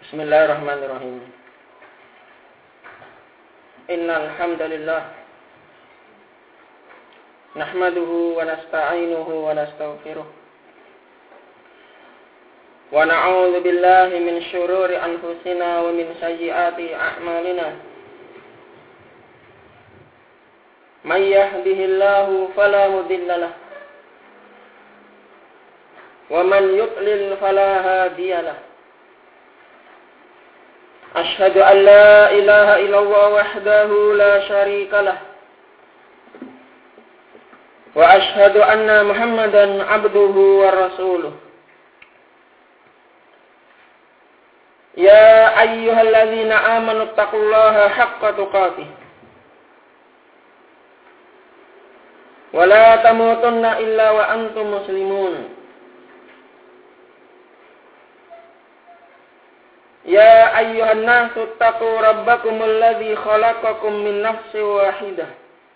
Bismillahirrahmanirrahim. Innal hamdalillah nahmaduhu wa nasta'inuhu wa nastaghfiruh wa na'udzu billahi min syururi anfusina wa min sayyiati a'malina. May yahdihillahu fala mudilla lahu wa man yudlil fala hadiya lahu. Ashhadu an la ilaha illallah wahdahu la syarika lah wa ashhadu anna Muhammadan abduhu wa rasuluh. Ya ayyuhalladzina amanu taqullaha haqqa tuqatih wa la tamutunna illa wa antum muslimun. Ya ayyuhan nasu taqu rabbakumul ladzi khalaqakum min nafsin wahidah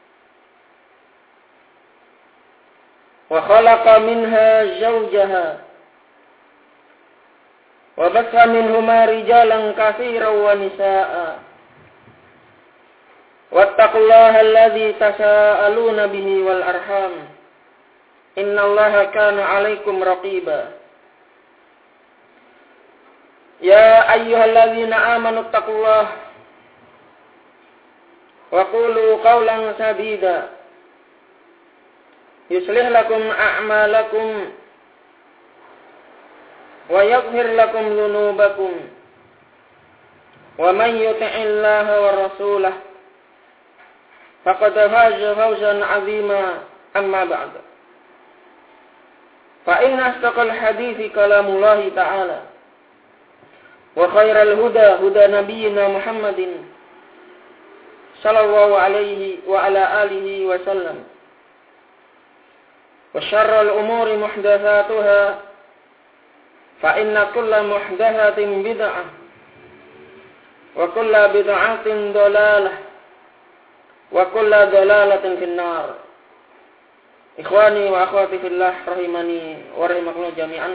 wa khalaqa minha zawjaha wa batha minhuma rijalan katsiran wa nisaa'a wattaqullaha alladzi tasaaluna bihi wal arham innallaha kana 'alaikum raqiba. Ya ayyuhalladzina amanu taqullaha wa qulu qawlan sadida yuslih lakum a'malakum wa yaghfir lakum dhunubakum wa man yuti'illaha wa rasulahu faqad faza fawzan 'azima. Amma ba'd. Fa inna asdaqal hadithi kalamullahi ta'ala wa khairal huda huda nabiyyina Muhammadin sallallahu alaihi wa ala alihi wa sallam wa syarral umuri muhdatsatuha fa inna kulla muhdatsatin bid'ah wa kulla bid'atin dhalalah wa kulla dhalalatin finnar. Ikhwani wa akhwati fillah rahimani wa rahimakumullah jami'an.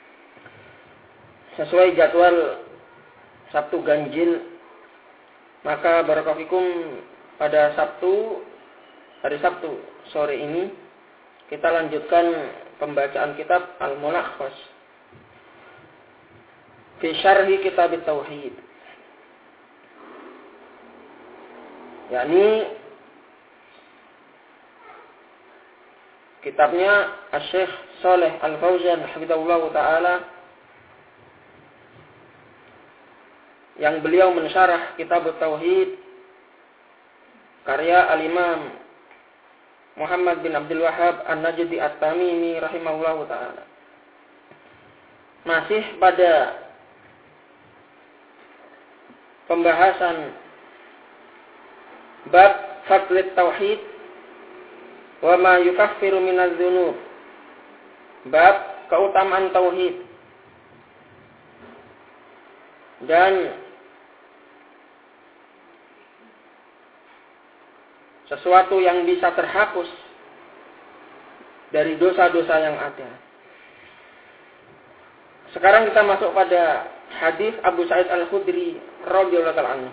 Sesuai jadwal Sabtu ganjil, maka barakallahu fikum pada hari Sabtu sore ini kita lanjutkan pembacaan kitab Al-Mulakhas fi syarhi kitab Tauhid, yakni kitabnya Asy-Syaikh Shalih Al-Fauzan hafizahullah taala, yang beliau mensyarah kitab Tauhid karya Al-Imam Muhammad bin Abdul Wahhab An-Najdi At-Tamimi rahimahullahu ta'ala. Masih pada pembahasan bab fadlit tauhid wa ma yukaffiru minadz dzunub, bab keutamaan tauhid dan sesuatu yang bisa terhapus dari dosa-dosa yang ada. Sekarang kita masuk pada hadis Abu Sa'id Al-Khudri radhiyallahu anhu.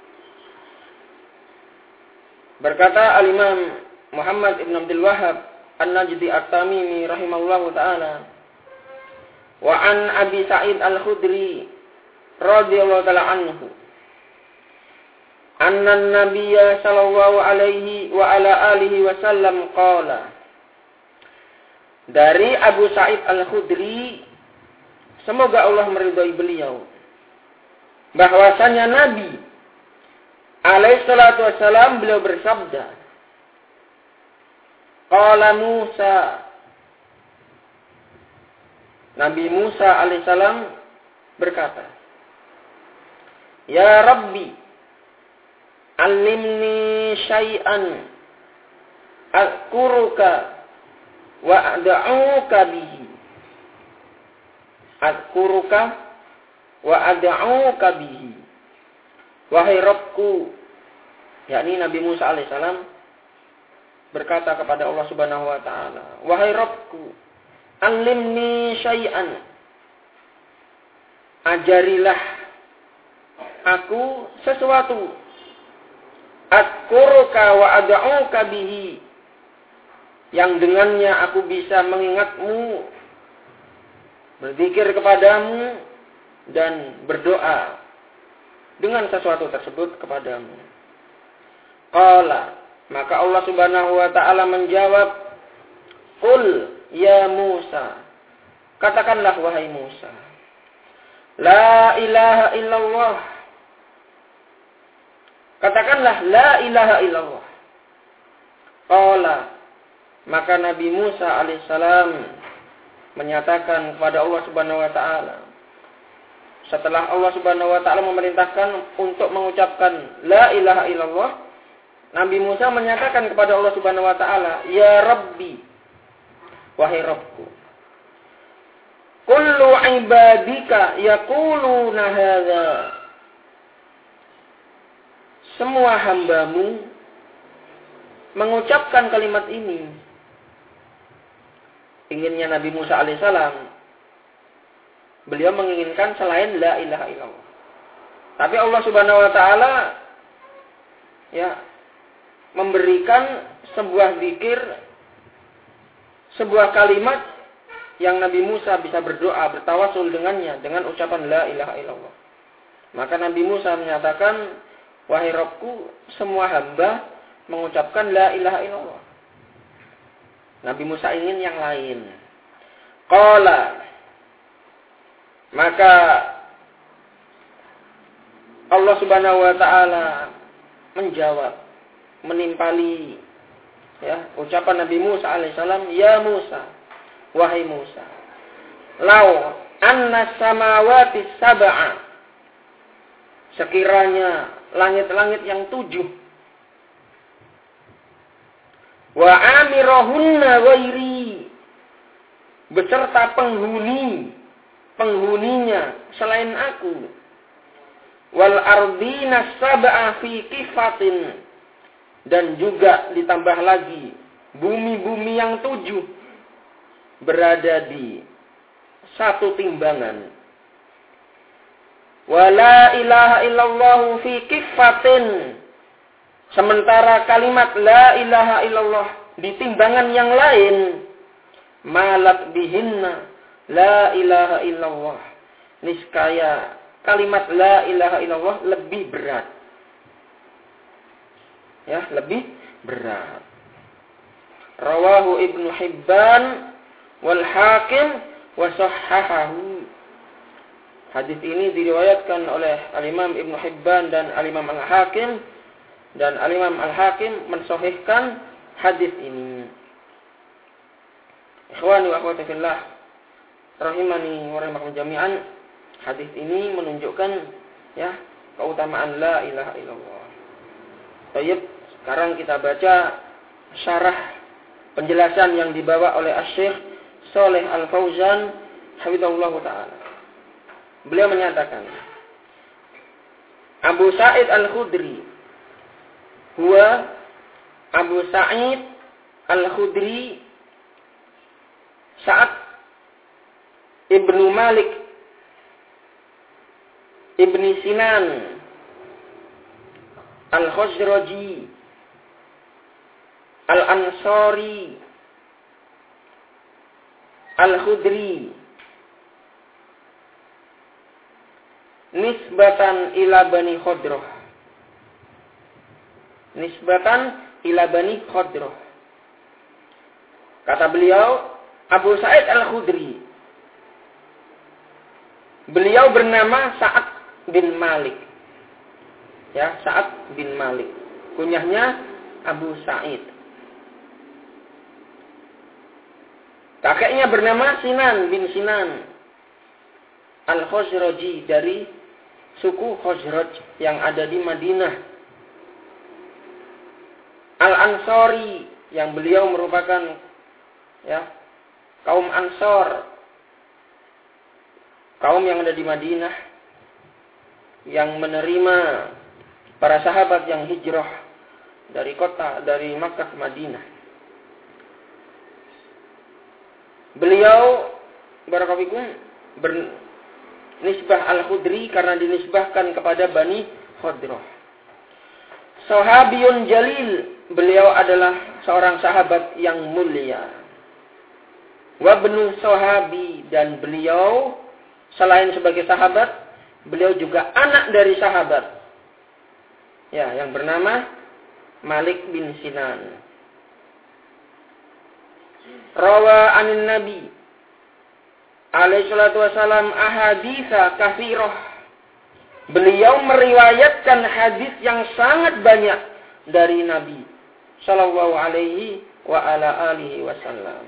Berkata Al-Imam Muhammad ibn Abdul Wahhab An-Najdi At-Tamimi rahimahullahu taala, wa an Abi Sa'id Al-Khudri radhiyallahu taala anhu anna an-nabiyya sallallahu alaihi wa ala alihi wasallam qala. Dari Abu Sa'id Al-Khudri, semoga Allah meridhai beliau, bahwasanya Nabi alaihi salatu wasallam beliau bersabda, qala Musa, Nabi Musa alaihi salam berkata, ya Rabbi alimni syai'an adkuruka wa ad'uka bihi. Adkuruka wa ad'uka bihi. Wahai Rabbku, yakni Nabi Musa alaihissalam berkata kepada Allah Subhanahu wa taala, wahai Rabbku, alimni syai'an, ajarilah aku sesuatu. Adkuruka wa ad'uka bihi. Yang dengannya aku bisa mengingatmu, berzikir kepadamu, dan berdoa dengan sesuatu tersebut kepadamu. Qala, maka Allah Subhanahu wa ta'ala menjawab, Qul ya Musa, katakanlah wahai Musa, la ilaha illallah. Katakanlah la ilaha illallah. Qala, maka Nabi Musa alaihissalam menyatakan kepada Allah Subhanahu wa ta'ala, setelah Allah Subhanahu wa ta'ala memerintahkan untuk mengucapkan la ilaha illallah, Nabi Musa menyatakan kepada Allah Subhanahu wa ta'ala, ya Rabbi, wahai Rabbku, kullu ibadika yaquluna hadza. Semua hambamu mengucapkan kalimat ini. Inginnya Nabi Musa alaihissalam, beliau menginginkan selain la ilaha illallah. Tapi Allah Subhanahu wa ta'ala memberikan sebuah zikir, sebuah kalimat yang Nabi Musa bisa berdoa, bertawasul dengannya dengan ucapan la ilaha illallah. Maka Nabi Musa menyatakan, wahai Rabbku, semua hamba mengucapkan la ilaha illallah. Nabi Musa ingin yang lain. Qala, maka Allah Subhanahu wa ta'ala menjawab, menimpali ucapan Nabi Musa alaihissalam, ya Musa, wahai Musa, lau anna samawati sab'a, sekiranya langit-langit yang 7, wa amirahunna ghairi, beserta penghuninya selain aku, wal ardina sab'a fi kifatin, dan juga ditambah lagi bumi-bumi yang 7 berada di satu timbangan. Wa la ilaha illallah fi kifatin, sementara kalimat la ilaha illallah di timbangan yang lain, malat bihinna la ilaha illallah, niscaya kalimat la ilaha illallah lebih berat. Lebih berat. Rawahu Ibnu Hibban wal Hakim wa sahhahahu. Hadis ini diriwayatkan oleh Al-Imam Ibnu Hibban dan Al-Imam Al-Hakim, dan Al-Imam Al-Hakim mensahihkan hadis ini. Ikhwani wa akhwati fillah, rahimani wa rahimakum jami'an. Hadis ini menunjukkan keutamaan la ilaha illallah. Baik, sekarang kita baca syarah penjelasan yang dibawa oleh Asy-Syaikh Shalih Al-Fauzan hafizahullah taala. Beliau menyatakan, Abu Sa'id Al-Khudri huwa Abu Sa'id Al-Khudri Sa'ad Ibnu Malik Ibni Sinan Al-Khazraji Al-Ansari Al-Khudri nisbatan ila Bani Khadrah, nisbatan ila Bani Khadrah. Kata beliau, Abu Sa'id Al-Khudri, beliau bernama Sa'ad bin Malik. Sa'ad bin Malik. Kunyahnya Abu Sa'id. Kakeknya bernama Sinan bin Sinan Al-Khazraji, dari suku Khazraj yang ada di Madinah. Al-Ansari, yang beliau merupakan kaum Ansor, kaum yang ada di Madinah, yang menerima para sahabat yang hijrah dari Makkah ke Madinah. Beliau barakallahu fikum nisbah Al-Khudri karena dinisbahkan kepada Bani Khadrah. Sahabiyun jalil, beliau adalah seorang sahabat yang mulia. Wa ibnu sahabi, dan beliau selain sebagai sahabat, beliau juga anak dari sahabat. Ya, yang bernama Malik bin Sinan. Rawa anin Nabi alaihi salatu wasalam ahaditsa katsirah. Beliau meriwayatkan hadis yang sangat banyak dari Nabi sallallahu alaihi wa ala alihi wasallam.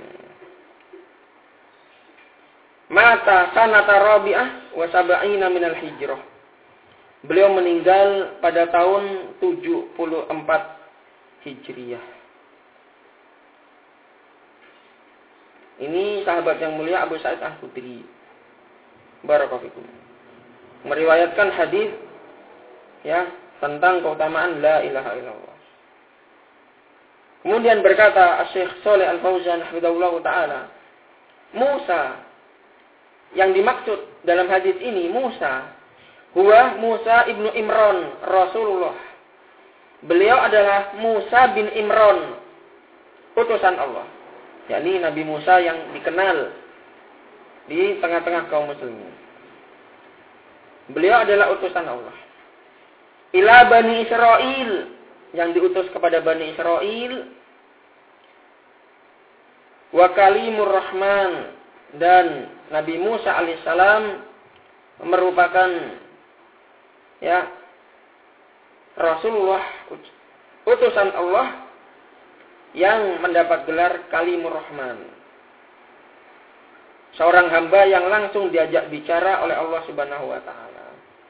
Mata sanata rabi'ah wa sab'ina minal hijrah. Beliau meninggal pada tahun 74 Hijriah. Ini sahabat yang mulia Abu Sa'id Al-Khudri. Barakallahu fikum. Meriwayatkan hadis ya tentang keutamaan la ilaha illallah. Kemudian berkata Syekh Shalih Al-Fauzan hafizahullah taala, Musa yang dimaksud dalam hadis ini Musa, huwa Musa ibnu Imran Rasulullah. Beliau adalah Musa bin Imran, utusan Allah. Yakni Nabi Musa yang dikenal di tengah-tengah kaum muslimin. Beliau adalah utusan Allah. Ila Bani Israel, yang diutus kepada Bani Israel. Wa kalimur Rahman, dan Nabi Musa alaihissalam merupakan ya Rasulullah, utusan Allah yang mendapat gelar Kalimur Rahman. Seorang hamba yang langsung diajak bicara oleh Allah Subhanahu wa taala.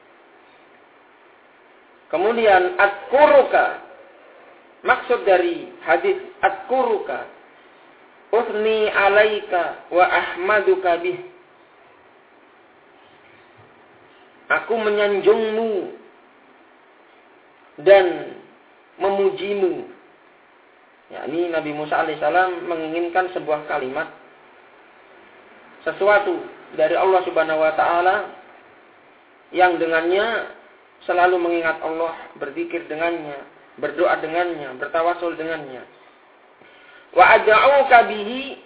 Kemudian adkuruka, maksud dari hadis adkuruka, usni alaika wa ahmaduka bih. Aku menyanjungmu dan memujimu. Ya, ini Nabi Musa alaihissalam menginginkan sebuah kalimat, sesuatu dari Allah Subhanahu wa taala yang dengannya selalu mengingat Allah, berzikir dengannya, berdoa dengannya, bertawasul dengannya. Wa ad'uka bihi,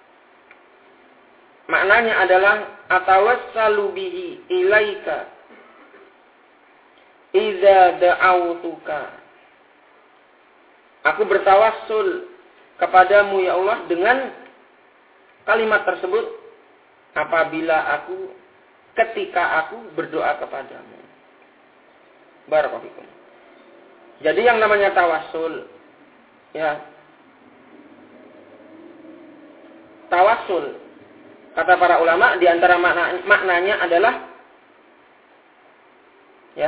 maknanya adalah atawassalu bihi ilaika idza da'autuka. Aku bertawassul kepadamu ya Allah dengan kalimat tersebut ketika aku berdoa kepadamu. Barakallahu fikum. Jadi yang namanya tawassul, ya, tawassul kata para ulama di antara maknanya adalah ya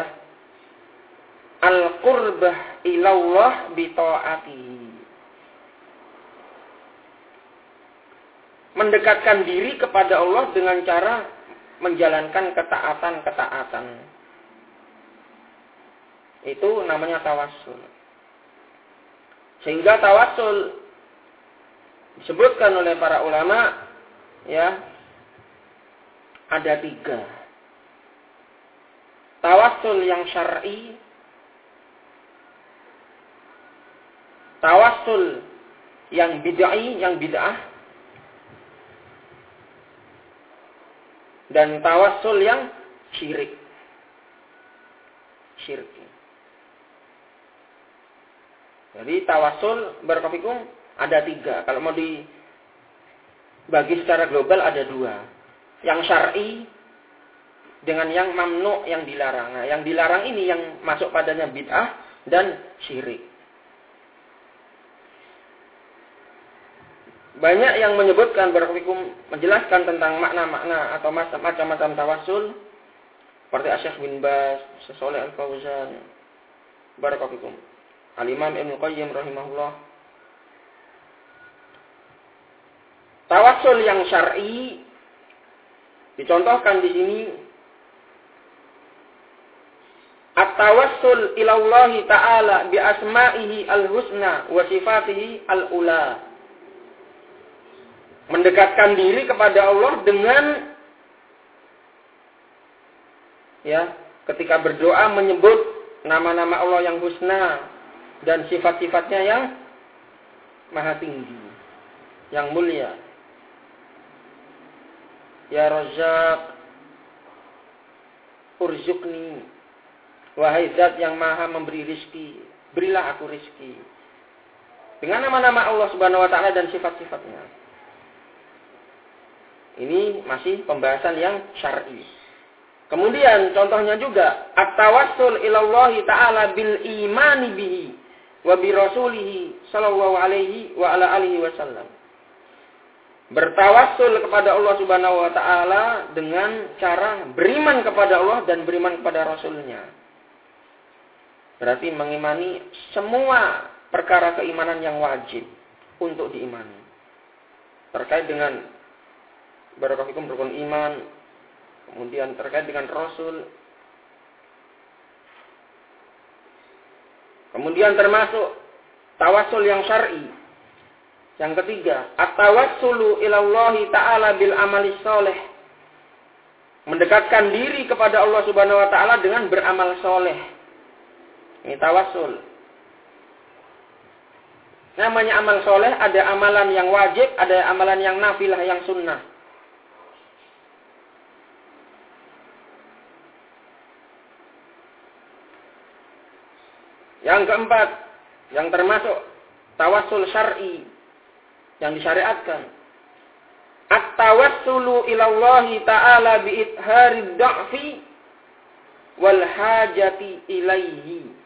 al-qurbah ilallah bi ta'atihi. Mendekatkan diri kepada Allah dengan cara menjalankan ketaatan-ketaatan. Itu namanya tawassul. Sehingga tawassul disebutkan oleh para ulama ya ada 3. Tawassul yang syar'i, tawassul yang bid'ah, dan tawassul yang syirik. Jadi tawassul barakallahu ada 3. Kalau mau dibagi secara global ada 2. Yang syar'i dengan yang mamnu, yang dilarang. Nah, yang dilarang ini yang masuk padanya bid'ah dan syirik. Banyak yang menyebutkan barakallahu menjelaskan tentang makna-makna atau macam-macam tawassul seperti Syekh bin Baz, Syekh Shalih Al-Fauzan, barakallahu Al-Imam Ibnu Qayyim rahimahullah. Tawassul yang syar'i dicontohkan di sini at-tawassul ila Allah Ta'ala bi asma'ihi al-husna wa sifatihi al-ula. Mendekatkan diri kepada Allah dengan ya, ketika berdoa menyebut nama-nama Allah yang husna dan sifat-sifatnya yang maha tinggi, yang mulia. Ya Razzaq, urzuqni, wahai zat yang maha memberi rizki, berilah aku rizki. Dengan nama-nama Allah Subhanahu wa Ta'ala dan sifat-sifatnya. Ini masih pembahasan yang syar'i. Kemudian contohnya juga at-tawassul ilallahi ta'ala bil imani bihi wa bi rasulihi sallallahu alaihi wa ala alihi wasallam. Bertawassul kepada Allah Subhanahu wa Ta'ala dengan cara beriman kepada Allah dan beriman kepada Rasulnya. Berarti mengimani semua perkara keimanan yang wajib untuk diimani. Terkait dengan barakatuh rukun iman, kemudian terkait dengan Rasul. Kemudian termasuk tawassul yang syar'i. Yang ketiga, at-tawassulu ilallahi ta'ala bil amali sholeh. Mendekatkan diri kepada Allah Subhanahu wa Ta'ala dengan beramal soleh. Ini tawassul. Namanya amal soleh, ada amalan yang wajib, ada amalan yang nafilah, yang sunnah. Yang keempat, yang termasuk tawassul syar'i, yang disyariatkan. At-tawassulu ilallahi ta'ala bi'idharid da'fi wal hajati ilaihi.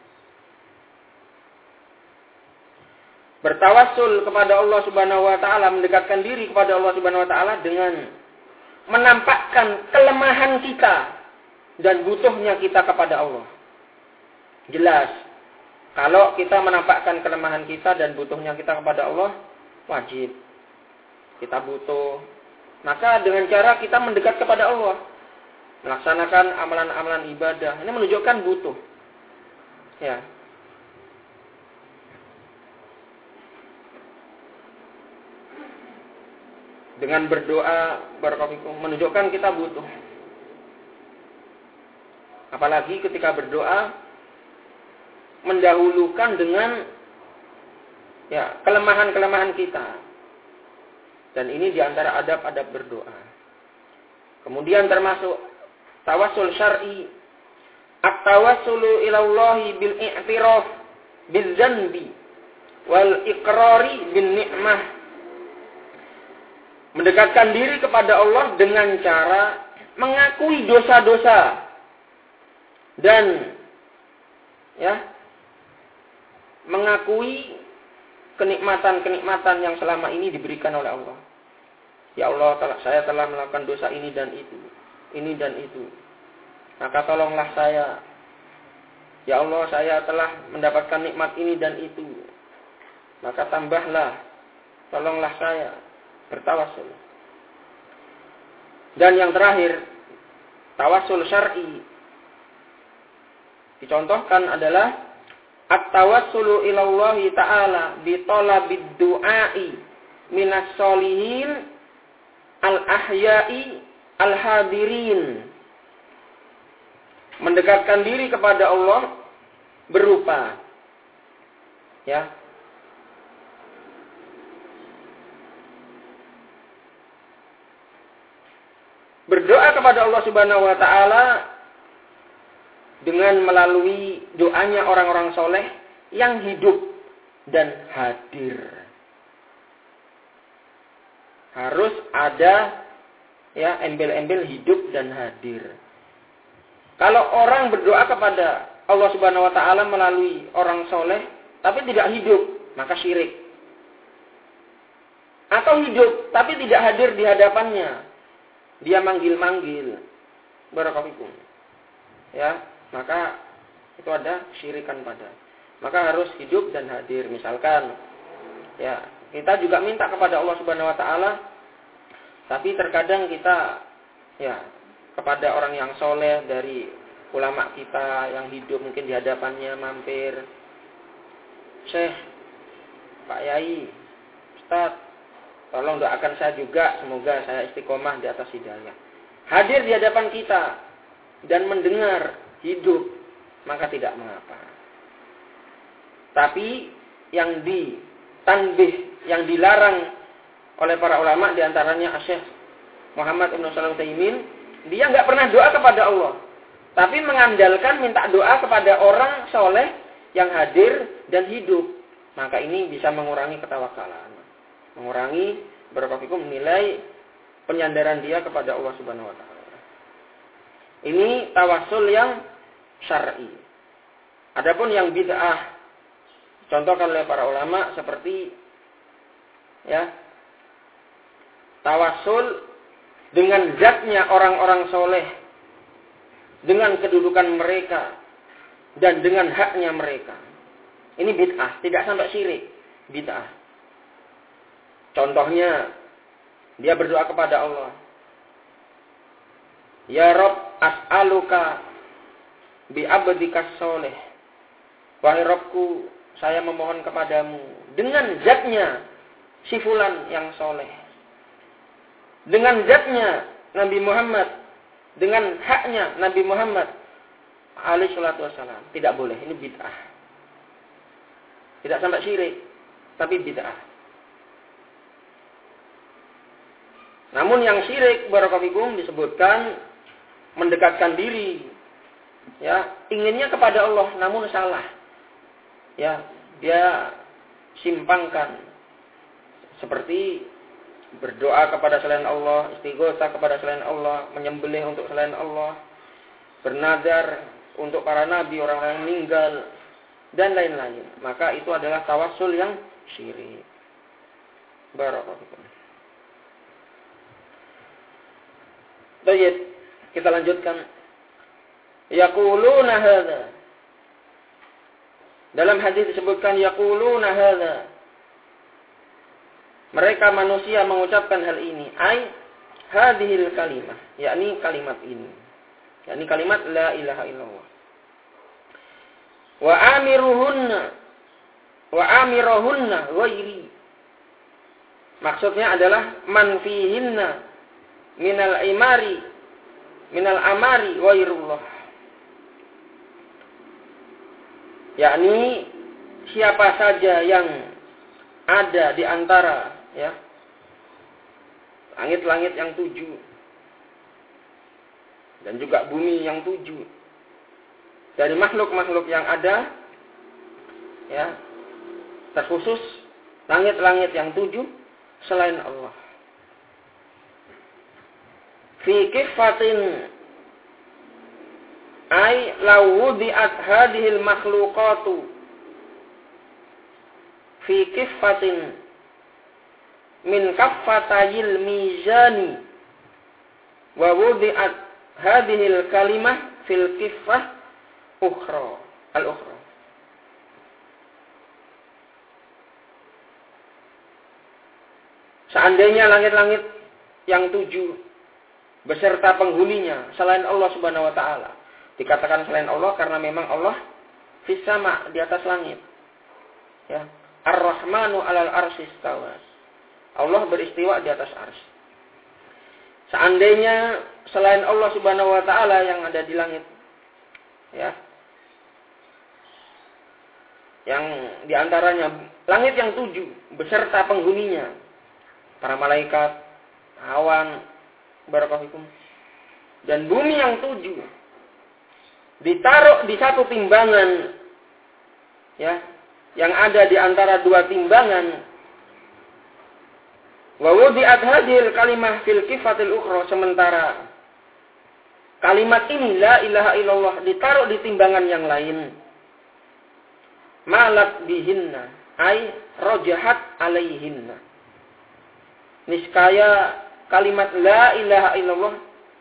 Bertawassul kepada Allah Subhanahu wa Ta'ala, mendekatkan diri kepada Allah Subhanahu wa Ta'ala dengan menampakkan kelemahan kita dan butuhnya kita kepada Allah. Jelas, kalau kita menampakkan kelemahan kita dan butuhnya kita kepada Allah, wajib. Kita butuh. Maka dengan cara kita mendekat kepada Allah, melaksanakan amalan-amalan ibadah, ini menunjukkan butuh. Ya. Dengan berdoa, barakatuh, menunjukkan kita butuh. Apalagi ketika berdoa, mendahulukan dengan ya, kelemahan-kelemahan kita. Dan ini diantara adab-adab berdoa. Kemudian termasuk tawassul syar'i. At-tawassulu ilallahi bil i'tiraf bil dzanbi wal iqrari bin ni'mah. Mendekatkan diri kepada Allah dengan cara mengakui dosa-dosa dan ya, mengakui kenikmatan-kenikmatan yang selama ini diberikan oleh Allah. Ya Allah, saya telah melakukan dosa ini dan itu. Maka tolonglah saya. Ya Allah, saya telah mendapatkan nikmat ini dan itu. Maka tambahlah, tolonglah saya. Bertawassul. Dan yang terakhir, tawassul syar'i. Dicontohkan adalah at-tawassulu ilallahi ta'ala bi talabid du'ai minas sholihin al-ahya'i al-hadirin. Mendekatkan diri kepada Allah berupa ya, berdoa kepada Allah Subhanahu wa Ta'ala dengan melalui doanya orang-orang soleh yang hidup dan hadir. Harus ada ya, embel-embel hidup dan hadir. Kalau orang berdoa kepada Allah Subhanahu wa Ta'ala melalui orang soleh tapi tidak hidup, maka syirik. Atau hidup tapi tidak hadir di hadapannya, dia manggil-manggil, barakatuh, ya, maka itu ada syirikan pada. Maka harus hidup dan hadir. Misalkan, ya, kita juga minta kepada Allah Subhanahu wa Ta'ala, tapi terkadang kita, ya, kepada orang yang soleh dari ulama kita yang hidup mungkin di hadapannya mampir, Syekh, Pak Yai, Ustaz, tolong doakan saya juga, semoga saya istiqomah di atas hidayah. Hadir di hadapan kita. dan mendengar hidup, maka tidak mengapa. Tapi yang ditanbih, yang dilarang oleh para ulama, diantaranya Syekh Muhammad Ibn Shalih Al-Utsaimin, dia nggak pernah doa kepada Allah, tapi mengandalkan minta doa kepada orang soleh yang hadir dan hidup. Maka ini bisa mengurangi ketawakalan, mengurangi nilai penyandaran dia kepada Allah Subhanahu Wa Taala. Ini tawassul yang syar'i. Adapun yang bid'ah, contohkan oleh para ulama seperti tawassul dengan zatnya orang-orang soleh, dengan kedudukan mereka dan dengan haknya mereka. Ini bid'ah, tidak sampai syirik, bid'ah. Contohnya, dia berdoa kepada Allah, Ya Rabb, as'aluka bi abdikas soleh. Wahai Rabbku, saya memohon kepadamu dengan zatnya si fulan yang soleh, dengan zatnya Nabi Muhammad, dengan haknya Nabi Muhammad alaihi salatu wassalam. Tidak boleh, ini bid'ah. Tidak sampai syirik, tapi bid'ah. Namun yang syirik, barakallahu disebutkan mendekatkan diri, inginnya kepada Allah, namun salah. Dia simpangkan seperti berdoa kepada selain Allah, istighotsah kepada selain Allah, menyembelih untuk selain Allah, bernazar untuk para nabi, orang-orang yang meninggal, dan lain-lain. Maka itu adalah tawassul yang syirik. Barakallahu. Baik, kita lanjutkan. Yaquluna hadza. Dalam hadis disebutkan yaquluna hadza. Mereka manusia mengucapkan hal ini, ai hadhil kalimah, yakni kalimat ini. Yakni kalimat la ilaha illallah. Wa amiruhunna ghairi. Maksudnya adalah man fihinna minal amari ghairullah. Yakni siapa saja yang ada di antara langit-langit yang 7 dan juga bumi yang 7, dari makhluk-makhluk yang ada, terkhusus langit-langit yang 7 selain Allah. Fi kifatin ay law wudi'at hadhil makhluqatu fi kifatin min kaffatayil mizani wa wudi'at hadhil kalimah fil kiffah al-ukhra. Seandainya langit-langit yang 7 beserta penghuninya selain Allah Subhanahu wa taala. Dikatakan selain Allah karena memang Allah fis sama, di atas langit. Ar-Rahmanu 'alal arsy istawa. Allah beristiwa di atas arsy. Seandainya selain Allah Subhanahu wa taala yang ada di langit, yang diantaranya langit yang 7 beserta penghuninya, para malaikat, awan, barakallahu, dan bumi yang 7 ditaruh di satu timbangan, yang ada di antara 2 timbangan. Wa wudi'at hadhil kalimah fil kifatil ukhra, sementara kalimat ini la ilaha illallah ditaruh di timbangan yang lain. Malat bihinna ay rajahat alaihinna. Niscaya kalimat la ilaha illallah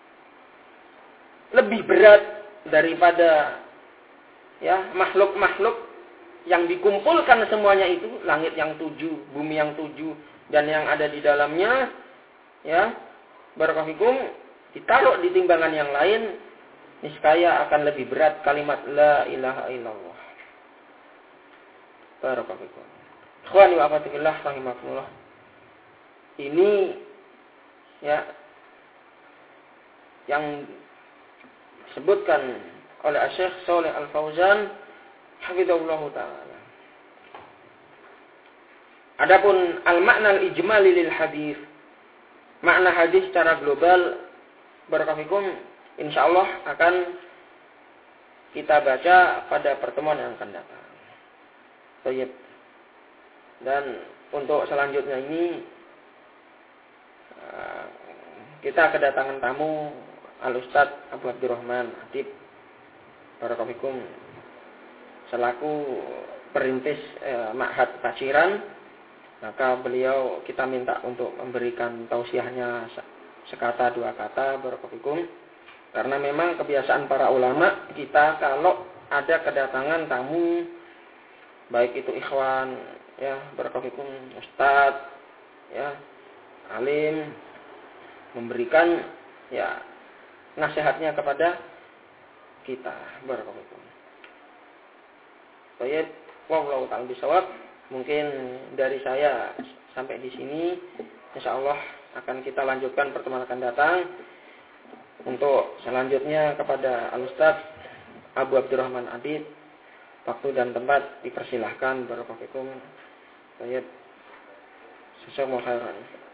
lebih berat daripada makhluk-makhluk yang dikumpulkan semuanya itu, langit yang 7, bumi yang 7, dan yang ada di dalamnya, barakallahu, ditaruh di timbangan yang lain, niscaya akan lebih berat kalimat la ilaha illallah. Barakallahu. Ikhwani wa akhwati fillah rahimakumullah. Ini yang disebutkan oleh Syekh Shalih Al-Fauzan hafizahullah taala. Adapun al-makna al-ijmali lil hadis, makna hadis secara global, barakallahu insyaallah akan kita baca pada pertemuan yang akan datang. Baik. Dan untuk selanjutnya ini kita kedatangan tamu Al-Ustaz Abu Abdurrahman Adib barakallahu selaku perintis Ma'had Paciran. Maka beliau kita minta untuk memberikan tausiahnya sekata dua kata barakallahu. Karena memang kebiasaan para ulama kita kalau ada kedatangan tamu baik itu ikhwan ya barakallahu ustaz ya alim memberikan ya nasihatnya kepada kita barakallahu. Baik, wallahu ta'ala bisawab. Mungkin dari saya sampai di sini. Insyaallah akan kita lanjutkan pertemuan akan datang. Untuk selanjutnya kepada Al-Ustaz Abu Abdurrahman Adib, waktu dan tempat dipersilahkan barakallahu fikum. Baik. Jazakumullahu khairan.